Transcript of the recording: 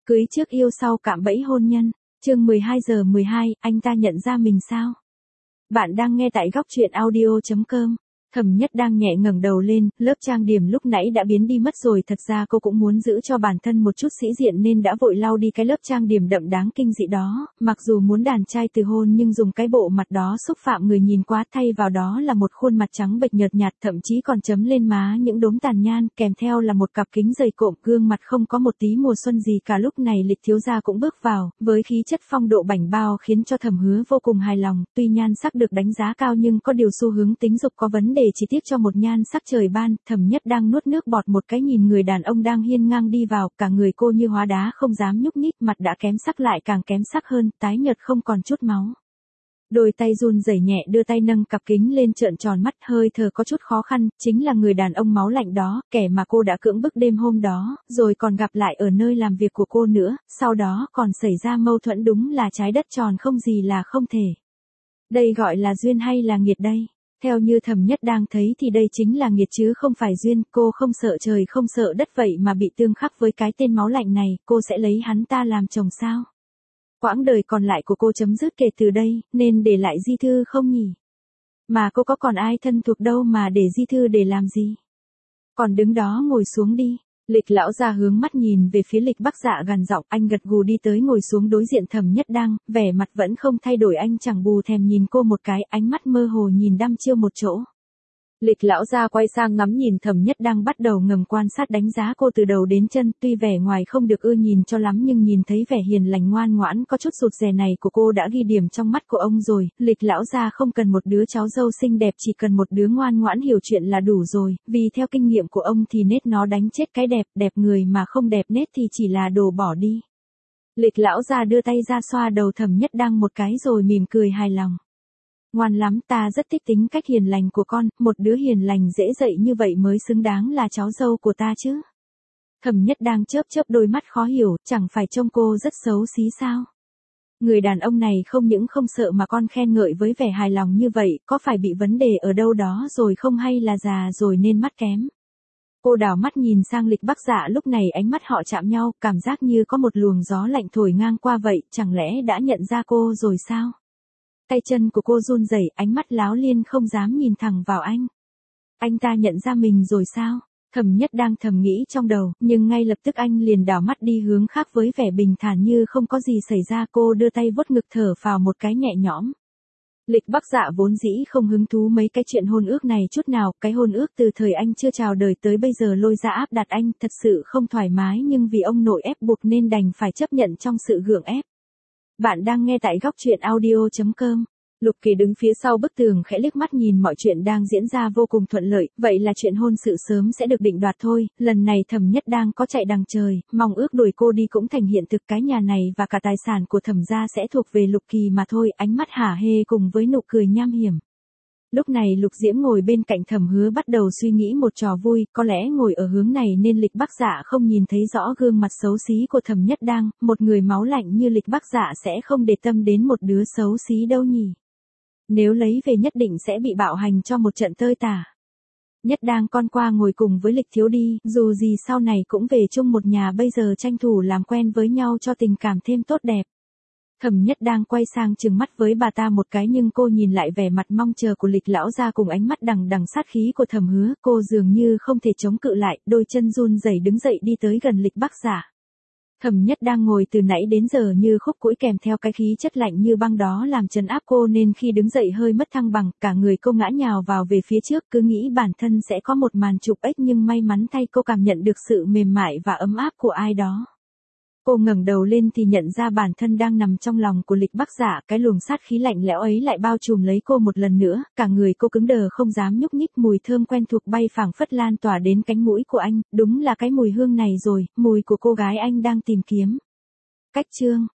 Cưới trước yêu sau cạm bẫy hôn nhân. Chương 12:12, anh ta nhận ra mình sao? Bạn đang nghe tại góc truyện audio.com. Thẩm Nhất đang nhẹ ngẩng đầu lên, lớp trang điểm lúc nãy đã biến đi mất rồi, thật ra cô cũng muốn giữ cho bản thân một chút sĩ diện nên đã vội lau đi cái lớp trang điểm đậm đáng kinh dị đó, mặc dù muốn đàn trai từ hôn nhưng dùng cái bộ mặt đó xúc phạm người nhìn quá, thay vào đó là một khuôn mặt trắng bệch nhợt nhạt, thậm chí còn chấm lên má những đốm tàn nhan, kèm theo là một cặp kính dày cộm, gương mặt không có một tí mùa xuân gì cả. Lúc này Lịch thiếu gia cũng bước vào, với khí chất phong độ bảnh bao khiến cho Thẩm Hứa vô cùng hài lòng, tuy nhan sắc được đánh giá cao nhưng có điều xu hướng tính dục có vấn đề, chỉ tiếc cho một nhan sắc trời ban. Thẩm Nhất đang nuốt nước bọt một cái nhìn người đàn ông đang hiên ngang đi vào, cả người cô như hóa đá không dám nhúc nhích, mặt đã kém sắc lại càng kém sắc hơn, tái nhợt không còn chút máu. Đôi tay run rẩy nhẹ đưa tay nâng cặp kính lên, trợn tròn mắt, hơi thở có chút khó khăn, chính là người đàn ông máu lạnh đó, kẻ mà cô đã cưỡng bức đêm hôm đó, rồi còn gặp lại ở nơi làm việc của cô nữa, sau đó còn xảy ra mâu thuẫn, đúng là trái đất tròn không gì là không thể. Đây gọi là duyên hay là nghiệt đây? Theo như Thẩm Nhất đang thấy thì đây chính là nghiệt chứ không phải duyên, cô không sợ trời không sợ đất vậy mà bị tương khắc với cái tên máu lạnh này, cô sẽ lấy hắn ta làm chồng sao? Quãng đời còn lại của cô chấm dứt kể từ đây, nên để lại di thư không nhỉ? Mà cô có còn ai thân thuộc đâu mà để di thư để làm gì? Còn đứng đó ngồi xuống đi. Lịch lão gia hướng mắt nhìn về phía Lịch Bắc Dạ gằn giọng, anh gật gù đi tới ngồi xuống đối diện Thẩm Nhất đang, vẻ mặt vẫn không thay đổi, anh chẳng bù thèm nhìn cô một cái, ánh mắt mơ hồ nhìn đăm chiêu một chỗ. Lịch lão gia quay sang ngắm nhìn Thẩm Nhất đang, bắt đầu ngầm quan sát đánh giá cô từ đầu đến chân, tuy vẻ ngoài không được ưa nhìn cho lắm nhưng nhìn thấy vẻ hiền lành ngoan ngoãn có chút rụt rè này của cô đã ghi điểm trong mắt của ông rồi. Lịch lão gia không cần một đứa cháu dâu xinh đẹp, chỉ cần một đứa ngoan ngoãn hiểu chuyện là đủ rồi, vì theo kinh nghiệm của ông thì nết nó đánh chết cái đẹp, đẹp người mà không đẹp nết thì chỉ là đồ bỏ đi. Lịch lão gia đưa tay ra xoa đầu Thẩm Nhất đang một cái rồi mỉm cười hài lòng. Ngoan lắm, ta rất thích tính cách hiền lành của con, một đứa hiền lành dễ dạy như vậy mới xứng đáng là cháu dâu của ta chứ. Thẩm Nhất đang chớp chớp đôi mắt khó hiểu, chẳng phải trông cô rất xấu xí sao? Người đàn ông này không những không sợ mà con khen ngợi với vẻ hài lòng như vậy, có phải bị vấn đề ở đâu đó rồi không hay là già rồi nên mắt kém? Cô đảo mắt nhìn sang Lịch Bắc Dạ, lúc này ánh mắt họ chạm nhau, cảm giác như có một luồng gió lạnh thổi ngang qua vậy, chẳng lẽ đã nhận ra cô rồi sao? Tay chân của cô run rẩy, ánh mắt láo liên không dám nhìn thẳng vào anh. Anh ta nhận ra mình rồi sao? Thẩm Nhất đang thầm nghĩ trong đầu, nhưng ngay lập tức anh liền đảo mắt đi hướng khác với vẻ bình thản như không có gì xảy ra. Cô đưa tay vuốt ngực thở phào một cái nhẹ nhõm. Lịch Bắc Dạ vốn dĩ không hứng thú mấy cái chuyện hôn ước này chút nào, cái hôn ước từ thời anh chưa chào đời tới bây giờ lôi ra áp đặt anh, thật sự không thoải mái, nhưng vì ông nội ép buộc nên đành phải chấp nhận trong sự gượng ép. Bạn đang nghe tại góc truyện audio.com. Lục Kỳ đứng phía sau bức tường khẽ liếc mắt nhìn mọi chuyện đang diễn ra vô cùng thuận lợi, vậy là chuyện hôn sự sớm sẽ được định đoạt thôi, lần này Thẩm Nhất đang có chạy đằng trời, mong ước đuổi cô đi cũng thành hiện thực, cái nhà này và cả tài sản của Thẩm gia sẽ thuộc về Lục Kỳ mà thôi, ánh mắt hả hê cùng với nụ cười nham hiểm. Lúc này Lục Diễm ngồi bên cạnh Thẩm Hứa bắt đầu suy nghĩ một trò vui, có lẽ ngồi ở hướng này nên Lịch Bắc Dạ không nhìn thấy rõ gương mặt xấu xí của Thẩm Nhất đang, một người máu lạnh như Lịch Bắc Dạ sẽ không để tâm đến một đứa xấu xí đâu nhỉ. Nếu lấy về nhất định sẽ bị bạo hành cho một trận tơi tả. Nhất đang, con qua ngồi cùng với Lịch thiếu đi, dù gì sau này cũng về chung một nhà, bây giờ tranh thủ làm quen với nhau cho tình cảm thêm tốt đẹp. Thẩm Nhất đang quay sang trừng mắt với bà ta một cái nhưng cô nhìn lại vẻ mặt mong chờ của Lịch lão gia cùng ánh mắt đằng đằng sát khí của Thẩm Hứa, cô dường như không thể chống cự lại, đôi chân run rẩy đứng dậy đi tới gần Lịch Bắc Dạ. Thẩm Nhất đang ngồi từ nãy đến giờ như khúc củi, kèm theo cái khí chất lạnh như băng đó làm trấn áp cô nên khi đứng dậy hơi mất thăng bằng, cả người cô ngã nhào vào về phía trước, cứ nghĩ bản thân sẽ có một màn chụp ếch nhưng may mắn thay cô cảm nhận được sự mềm mại và ấm áp của ai đó. Cô ngẩng đầu lên thì nhận ra bản thân đang nằm trong lòng của Lịch Bắc Dạ, cái luồng sát khí lạnh lẽo ấy lại bao trùm lấy cô một lần nữa, cả người cô cứng đờ không dám nhúc nhích, mùi thơm quen thuộc bay phảng phất lan tỏa đến cánh mũi của anh, đúng là cái mùi hương này rồi, mùi của cô gái anh đang tìm kiếm. Cách chương